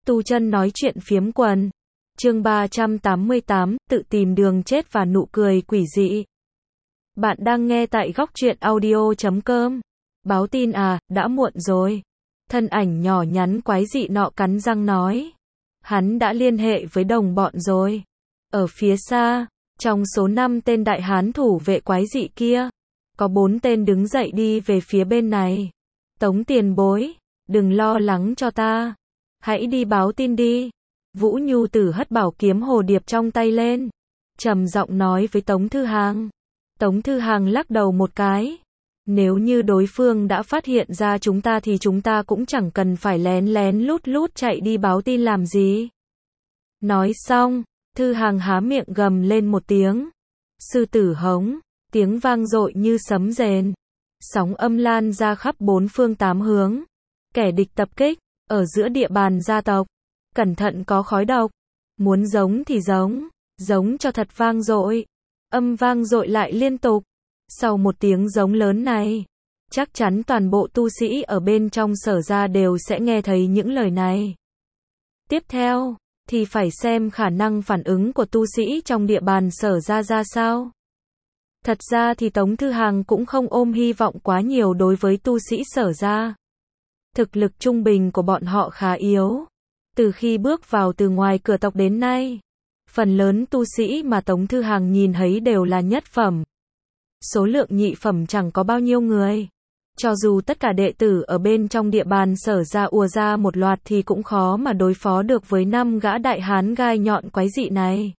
Tu chân nói chuyện phiếm quần. Chương 388, tự tìm đường chết và nụ cười quỷ dị. Bạn đang nghe tại góc truyện audio.com. Báo tin à, đã muộn rồi. Thân ảnh nhỏ nhắn quái dị nọ cắn răng nói. Hắn đã liên hệ với đồng bọn rồi. Ở phía xa, trong số 5 tên đại hán thủ vệ quái dị kia, có 4 tên đứng dậy đi về phía bên này. Tống tiền bối, đừng lo lắng cho ta. Hãy đi báo tin đi. Vũ Nhu Tử hất bảo kiếm hồ điệp trong tay lên, trầm giọng nói với Tống Thư Hàng. Tống Thư Hàng lắc đầu một cái. Nếu như đối phương đã phát hiện ra chúng ta thì chúng ta cũng chẳng cần phải lén lén lút lút chạy đi báo tin làm gì. Nói xong, Thư Hàng há miệng gầm lên một tiếng. Sư tử hống, tiếng vang dội như sấm rền. Sóng âm lan ra khắp 4 phương 8 hướng. Kẻ địch tập kích, ở giữa địa bàn gia tộc. Cẩn thận có khói độc. Muốn giống thì giống cho thật vang dội. Âm vang dội lại liên tục. Sau một tiếng giống lớn này, chắc chắn toàn bộ tu sĩ ở bên trong Sở Gia đều sẽ nghe thấy những lời này. Tiếp theo, thì phải xem khả năng phản ứng của tu sĩ trong địa bàn Sở Gia ra sao. Thật ra thì Tống Thư Hàng cũng không ôm hy vọng quá nhiều đối với tu sĩ Sở Gia. Thực lực trung bình của bọn họ khá yếu. Từ khi bước vào từ ngoài cửa tộc đến nay, phần lớn tu sĩ mà Tống Thư Hàng nhìn thấy đều là nhất phẩm. Số lượng nhị phẩm chẳng có bao nhiêu người. Cho dù tất cả đệ tử ở bên trong địa bàn Sở Gia ùa ra một loạt thì cũng khó mà đối phó được với 5 gã đại hán gai nhọn quái dị này.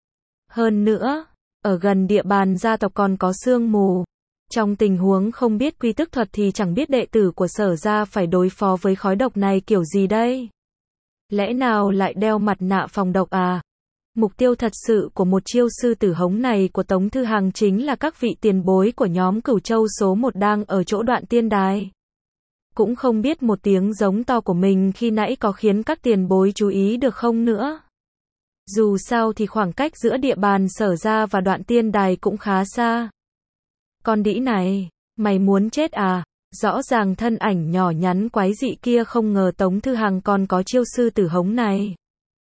Hơn nữa, ở gần địa bàn gia tộc còn có sương mù. Trong tình huống không biết quy tức thuật thì chẳng biết đệ tử của Sở Gia phải đối phó với khói độc này kiểu gì đây? Lẽ nào lại đeo mặt nạ phòng độc à? Mục tiêu thật sự của một chiêu sư tử hống này của Tống Thư Hàng chính là các vị tiền bối của nhóm Cửu Châu số 1 đang ở chỗ Đoạn Tiên Đài. Cũng không biết một tiếng giống to của mình khi nãy có khiến các tiền bối chú ý được không nữa. Dù sao thì khoảng cách giữa địa bàn Sở Gia và Đoạn Tiên Đài cũng khá xa. Con đĩ này, mày muốn chết à? Rõ ràng thân ảnh nhỏ nhắn quái dị kia không ngờ Tống Thư Hàng còn có chiêu sư tử hống này.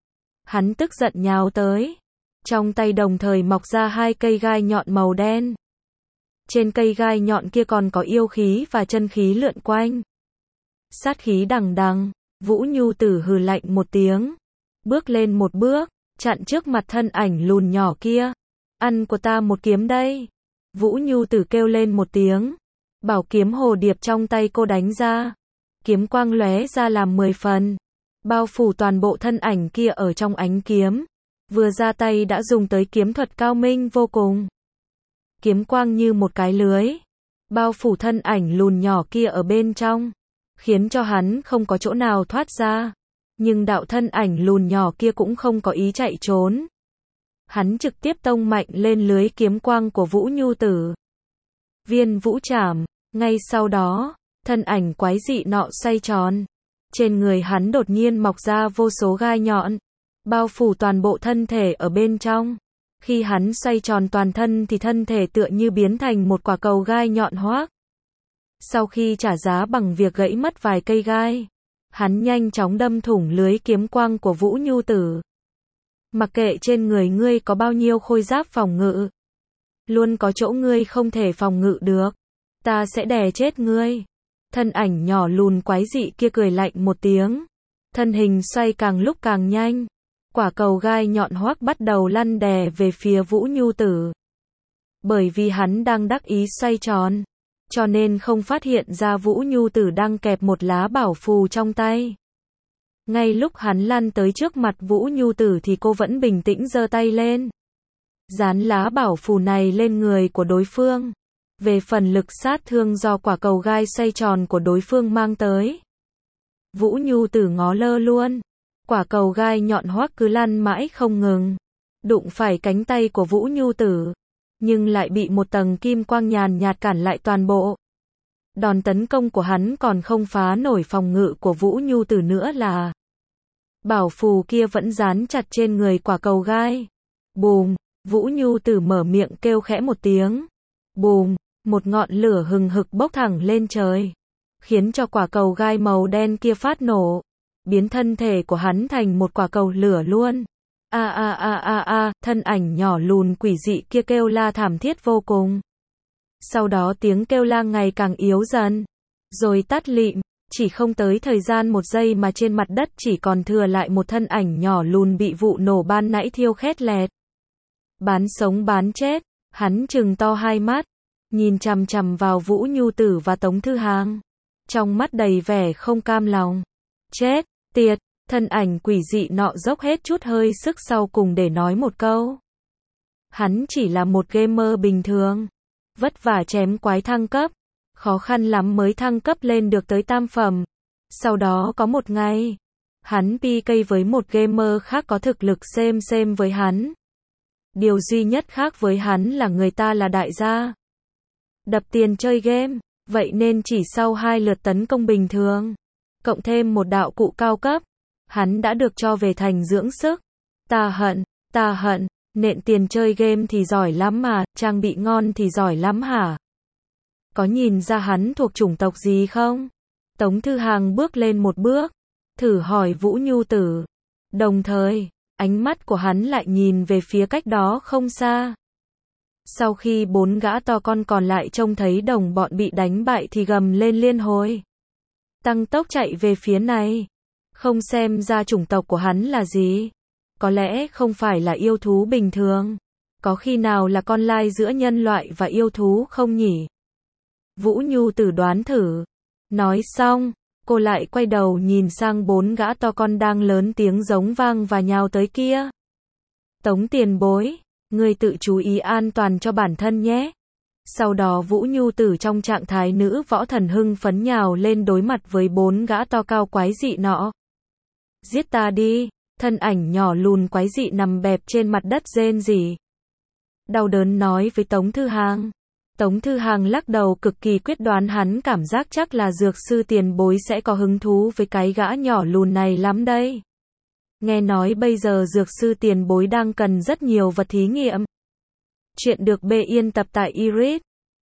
Hắn tức giận nhào tới. Trong tay đồng thời mọc ra 2 cây gai nhọn màu đen. Trên cây gai nhọn kia còn có yêu khí và chân khí lượn quanh. Sát khí đằng đằng, Vũ Nhu Tử hừ lạnh một tiếng. Bước lên một bước, chặn trước mặt thân ảnh lùn nhỏ kia. Ăn của ta một kiếm đây. Vũ Nhu Tử kêu lên một tiếng. Bảo kiếm hồ điệp trong tay cô đánh ra. Kiếm quang lóe ra làm 10 phần. Bao phủ toàn bộ thân ảnh kia ở trong ánh kiếm. Vừa ra tay đã dùng tới kiếm thuật cao minh vô cùng. Kiếm quang như một cái lưới. Bao phủ thân ảnh lùn nhỏ kia ở bên trong. Khiến cho hắn không có chỗ nào thoát ra. Nhưng đạo thân ảnh lùn nhỏ kia cũng không có ý chạy trốn. Hắn trực tiếp tông mạnh lên lưới kiếm quang của Vũ Nhu Tử. Viên vũ trảm. Ngay sau đó, thân ảnh quái dị nọ xoay tròn. Trên người hắn đột nhiên mọc ra vô số gai nhọn, bao phủ toàn bộ thân thể ở bên trong. Khi hắn xoay tròn toàn thân thì thân thể tựa như biến thành một quả cầu gai nhọn hoác. Sau khi trả giá bằng việc gãy mất vài cây gai, hắn nhanh chóng đâm thủng lưới kiếm quang của Vũ Nhu Tử. Mặc kệ trên người ngươi có bao nhiêu khôi giáp phòng ngự, luôn có chỗ ngươi không thể phòng ngự được. Ta sẽ đè chết ngươi. Thân ảnh nhỏ lùn quái dị kia cười lạnh một tiếng. Thân hình xoay càng lúc càng nhanh. Quả cầu gai nhọn hoác bắt đầu lăn đè về phía Vũ Nhu Tử. Bởi vì hắn đang đắc ý xoay tròn, cho nên không phát hiện ra Vũ Nhu Tử đang kẹp một lá bảo phù trong tay. Ngay lúc hắn lăn tới trước mặt Vũ Nhu Tử thì cô vẫn bình tĩnh giơ tay lên. Dán lá bảo phù này lên người của đối phương. Về phần lực sát thương do quả cầu gai xoay tròn của đối phương mang tới, Vũ Nhu Tử ngó lơ luôn. Quả cầu gai nhọn hoác cứ lăn mãi không ngừng. Đụng phải cánh tay của Vũ Nhu Tử, nhưng lại bị một tầng kim quang nhàn nhạt cản lại toàn bộ. Đòn tấn công của hắn còn không phá nổi phòng ngự của Vũ Nhu Tử nữa là. Bảo phù kia vẫn dán chặt trên người quả cầu gai. Bùm, Vũ Nhu Tử mở miệng kêu khẽ một tiếng. Bùm. Một ngọn lửa hừng hực bốc thẳng lên trời, khiến cho quả cầu gai màu đen kia phát nổ. biến thân thể của hắn thành một quả cầu lửa luôn. Thân ảnh nhỏ lùn quỷ dị kia kêu la thảm thiết vô cùng. Sau đó tiếng kêu la ngày càng yếu dần, rồi tắt lịm, chỉ không tới thời gian 1 giây mà trên mặt đất chỉ còn thừa lại một thân ảnh nhỏ lùn bị vụ nổ ban nãy thiêu khét lẹt. Bán sống bán chết, hắn trừng to hai mắt, nhìn chằm chằm vào Vũ Nhu Tử và Tống Thư Hàng, trong mắt đầy vẻ không cam lòng. Chết tiệt, thân ảnh quỷ dị nọ dốc hết chút hơi sức sau cùng để nói một câu. Hắn chỉ là một gamer bình thường, vất vả chém quái thăng cấp, khó khăn lắm mới thăng cấp lên được tới tam phẩm. Sau đó có một ngày, hắn PK với một gamer khác có thực lực xem với hắn. Điều duy nhất khác với hắn là người ta là đại gia, đập tiền chơi game, vậy nên chỉ sau 2 lượt tấn công bình thường, cộng thêm một đạo cụ cao cấp, hắn đã được cho về thành dưỡng sức. Ta hận, nện tiền chơi game thì giỏi lắm mà, trang bị ngon thì giỏi lắm hả? Có nhìn ra hắn thuộc chủng tộc gì không? Tống Thư Hàng bước lên một bước, thử hỏi Vũ Nhu Tử. Đồng thời, ánh mắt của hắn lại nhìn về phía cách đó không xa. Sau khi 4 gã to con còn lại trông thấy đồng bọn bị đánh bại thì gầm lên liên hồi, tăng tốc chạy về phía này. Không xem ra chủng tộc của hắn là gì. Có lẽ không phải là yêu thú bình thường. Có khi nào là con lai giữa nhân loại và yêu thú không nhỉ? Vũ Nhu Tử đoán thử. Nói xong, cô lại quay đầu nhìn sang 4 gã to con đang lớn tiếng giống vang và nhào tới kia. Tống tiền bối, ngươi tự chú ý an toàn cho bản thân nhé. Sau đó Vũ Nhu Tử trong trạng thái nữ võ thần hưng phấn nhào lên đối mặt với 4 gã to cao quái dị nọ. Giết ta đi, thân ảnh nhỏ lùn quái dị nằm bẹp trên mặt đất rên rỉ, đau đớn nói với Tống Thư Hàng. Tống Thư Hàng lắc đầu cực kỳ quyết đoán, hắn cảm giác chắc là dược sư tiền bối sẽ có hứng thú với cái gã nhỏ lùn này lắm đây. Nghe nói bây giờ dược sư tiền bối đang cần rất nhiều vật thí nghiệm. Chuyện được biên tập tại iris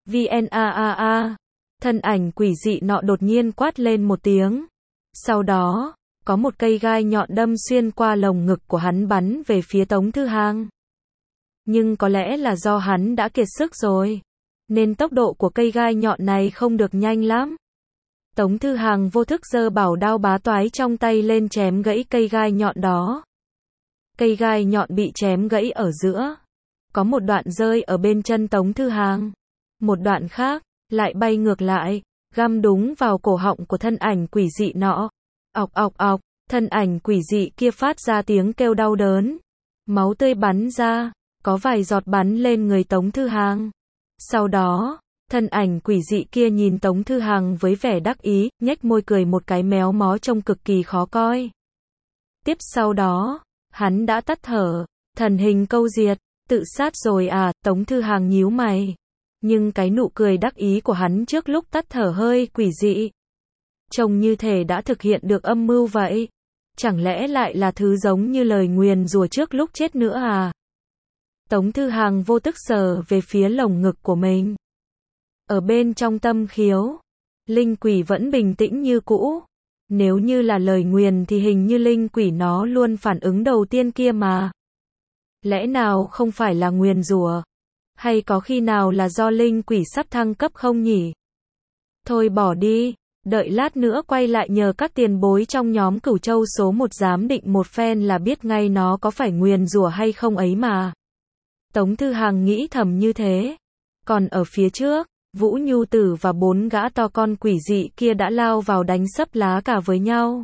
vn. Thân ảnh quỷ dị nọ đột nhiên quát lên một tiếng. Sau đó, có một cây gai nhọn đâm xuyên qua lồng ngực của hắn bắn về phía Tống Thư Hàng. Nhưng có lẽ là do hắn đã kiệt sức rồi, nên tốc độ của cây gai nhọn này không được nhanh lắm. Tống Thư Hàng vô thức giơ bảo đao bá toái trong tay lên chém gãy cây gai nhọn đó. Cây gai nhọn bị chém gãy ở giữa. Có một đoạn rơi ở bên chân Tống Thư Hàng. Một đoạn khác, lại bay ngược lại, găm đúng vào cổ họng của thân ảnh quỷ dị nọ. Ọc ọc ọc, thân ảnh quỷ dị kia phát ra tiếng kêu đau đớn. Máu tươi bắn ra, có vài giọt bắn lên người Tống Thư Hàng. Sau đó, thân ảnh quỷ dị kia nhìn Tống Thư Hàng với vẻ đắc ý, nhếch môi cười một cái méo mó trông cực kỳ khó coi. Tiếp sau đó, hắn đã tắt thở, thần hình câu diệt, tự sát rồi à, Tống Thư Hàng nhíu mày. Nhưng cái nụ cười đắc ý của hắn trước lúc tắt thở hơi quỷ dị. Trông như thể đã thực hiện được âm mưu vậy. Chẳng lẽ lại là thứ giống như lời nguyền rủa trước lúc chết nữa à? Tống Thư Hàng vô thức sờ về phía lồng ngực của mình. Ở bên trong tâm khiếu, linh quỷ vẫn bình tĩnh như cũ. Nếu như là lời nguyền thì hình như linh quỷ nó luôn phản ứng đầu tiên kia mà. Lẽ nào không phải là nguyền rủa? Hay có khi nào là do linh quỷ sắp thăng cấp không nhỉ? Thôi bỏ đi, đợi lát nữa quay lại nhờ các tiền bối trong nhóm Cửu Châu số 1 giám định một phen là biết ngay nó có phải nguyền rủa hay không ấy mà. Tống Thư Hàng nghĩ thầm như thế. Còn ở phía trước, Vũ Nhu Tử và 4 gã to con quỷ dị kia đã lao vào đánh sấp lá cả với nhau.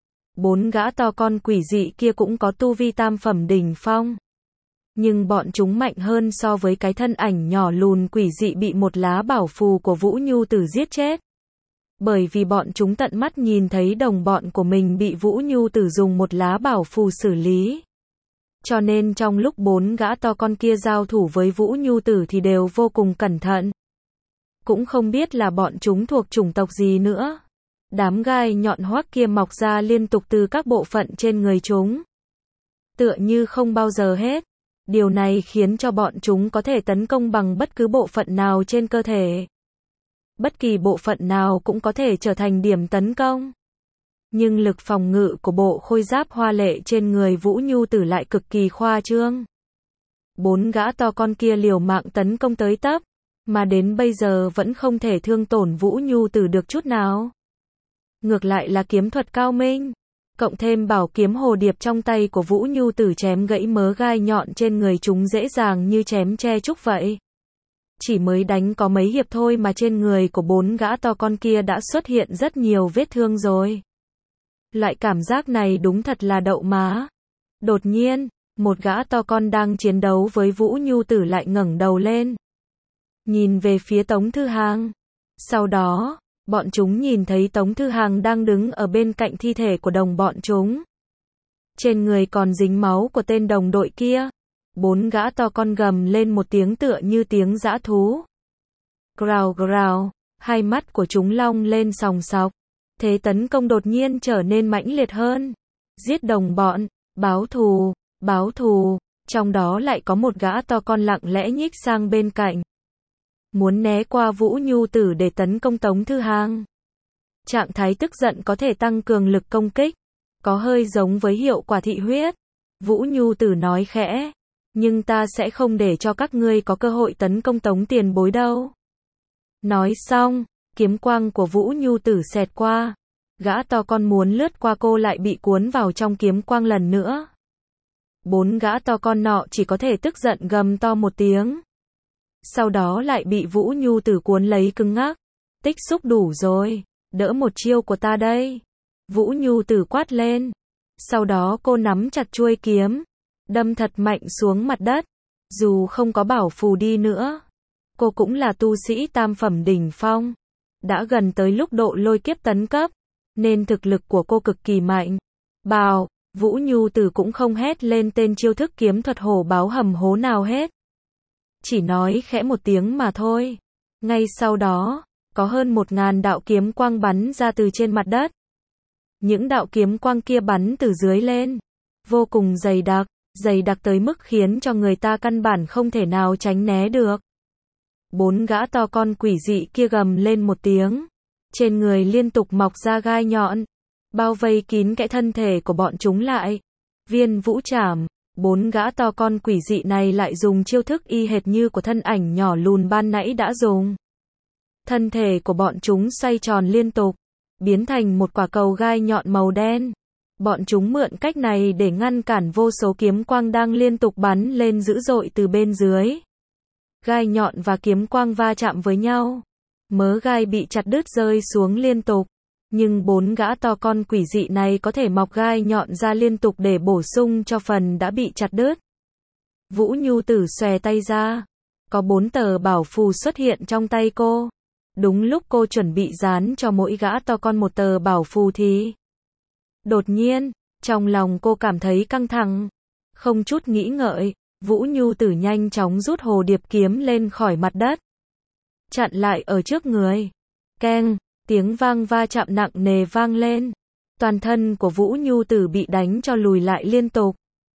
4 gã to con quỷ dị kia cũng có tu vi tam phẩm đỉnh phong. Nhưng bọn chúng mạnh hơn so với cái thân ảnh nhỏ lùn quỷ dị bị một lá bảo phù của Vũ Nhu Tử giết chết. Bởi vì bọn chúng tận mắt nhìn thấy đồng bọn của mình bị Vũ Nhu Tử dùng một lá bảo phù xử lý. Cho nên trong lúc 4 gã to con kia giao thủ với Vũ Nhu Tử thì đều vô cùng cẩn thận. Cũng không biết là bọn chúng thuộc chủng tộc gì nữa. Đám gai nhọn hoắc kia mọc ra liên tục từ các bộ phận trên người chúng. Tựa như không bao giờ hết. Điều này khiến cho bọn chúng có thể tấn công bằng bất cứ bộ phận nào trên cơ thể. Bất kỳ bộ phận nào cũng có thể trở thành điểm tấn công. Nhưng lực phòng ngự của bộ khôi giáp hoa lệ trên người Vũ Nhu Tử lại cực kỳ khoa trương. 4 gã to con kia liều mạng tấn công tới tấp, mà đến bây giờ vẫn không thể thương tổn Vũ Nhu Tử được chút nào. Ngược lại là kiếm thuật cao minh, cộng thêm bảo kiếm hồ điệp trong tay của Vũ Nhu Tử chém gãy mớ gai nhọn trên người chúng dễ dàng như chém tre trúc vậy. Chỉ mới đánh có mấy hiệp thôi mà trên người của 4 gã to con kia đã xuất hiện rất nhiều vết thương rồi. Loại cảm giác này đúng thật là đậu má. Đột nhiên, một gã to con đang chiến đấu với Vũ Nhu Tử lại ngẩng đầu lên, nhìn về phía Tống Thư Hàng. Sau đó, bọn chúng nhìn thấy Tống Thư Hàng đang đứng ở bên cạnh thi thể của đồng bọn chúng. Trên người còn dính máu của tên đồng đội kia. 4 gã to con gầm lên một tiếng tựa như tiếng dã thú. Grào grào, hai mắt của chúng long lên sòng sọc. Thế tấn công đột nhiên trở nên mãnh liệt hơn. Giết đồng bọn, báo thù, báo thù. Trong đó lại có một gã to con lặng lẽ nhích sang bên cạnh, muốn né qua Vũ Nhu Tử để tấn công Tống Thư Hàng. Trạng thái tức giận có thể tăng cường lực công kích, có hơi giống với hiệu quả thị huyết. Vũ Nhu Tử nói khẽ, nhưng ta sẽ không để cho các ngươi có cơ hội tấn công Tống tiền bối đâu. Nói xong, kiếm quang của Vũ Nhu Tử xẹt qua. Gã to con muốn lướt qua cô lại bị cuốn vào trong kiếm quang lần nữa. 4 gã to con nọ chỉ có thể tức giận gầm to một tiếng. Sau đó lại bị Vũ Nhu Tử cuốn lấy cứng ngắc. Tích xúc đủ rồi, đỡ một chiêu của ta đây. Vũ Nhu Tử quát lên. Sau đó cô nắm chặt chuôi kiếm, đâm thật mạnh xuống mặt đất. Dù không có bảo phù đi nữa, cô cũng là tu sĩ tam phẩm đỉnh phong. Đã gần tới lúc độ lôi kiếp tấn cấp, nên thực lực của cô cực kỳ mạnh. Bào, Vũ Nhu Tử cũng không hét lên tên chiêu thức kiếm thuật hổ báo hầm hố nào hết. Chỉ nói khẽ một tiếng mà thôi. Ngay sau đó, có hơn 1000 đạo kiếm quang bắn ra từ trên mặt đất. Những đạo kiếm quang kia bắn từ dưới lên, vô cùng dày đặc tới mức khiến cho người ta căn bản không thể nào tránh né được. 4 gã to con quỷ dị kia gầm lên một tiếng, trên người liên tục mọc ra gai nhọn, bao vây kín kẽ thân thể của bọn chúng lại. Viên vũ trảm. 4 gã to con quỷ dị này lại dùng chiêu thức y hệt như của thân ảnh nhỏ lùn ban nãy đã dùng. Thân thể của bọn chúng xoay tròn liên tục, biến thành một quả cầu gai nhọn màu đen. Bọn chúng mượn cách này để ngăn cản vô số kiếm quang đang liên tục bắn lên dữ dội từ bên dưới. Gai nhọn và kiếm quang va chạm với nhau, mớ gai bị chặt đứt rơi xuống liên tục. Nhưng 4 gã to con quỷ dị này có thể mọc gai nhọn ra liên tục để bổ sung cho phần đã bị chặt đứt. Vũ Nhu Tử xòe tay ra, có 4 tờ bảo phù xuất hiện trong tay cô. Đúng lúc cô chuẩn bị dán cho mỗi gã to con một tờ bảo phù thì đột nhiên, trong lòng cô cảm thấy căng thẳng. Không chút nghĩ ngợi, Vũ Nhu Tử nhanh chóng rút hồ điệp kiếm lên khỏi mặt đất, chặn lại ở trước người. Keng, tiếng vang va chạm nặng nề vang lên. Toàn thân của Vũ Nhu Tử bị đánh cho lùi lại liên tục.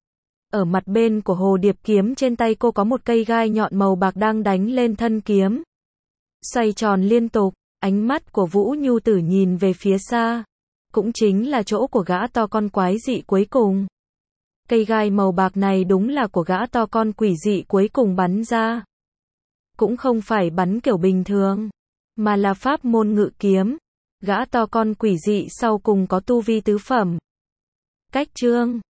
Ở mặt bên của hồ điệp kiếm trên tay cô có một cây gai nhọn màu bạc đang đánh lên thân kiếm, xoay tròn liên tục. Ánh mắt của Vũ Nhu Tử nhìn về phía xa, cũng chính là chỗ của gã to con quái dị cuối cùng. Cây gai màu bạc này đúng là của gã to con quỷ dị cuối cùng bắn ra. Cũng không phải bắn kiểu bình thường, mà là pháp môn ngự kiếm. Gã to con quỷ dị sau cùng có tu vi tứ phẩm. Cách chương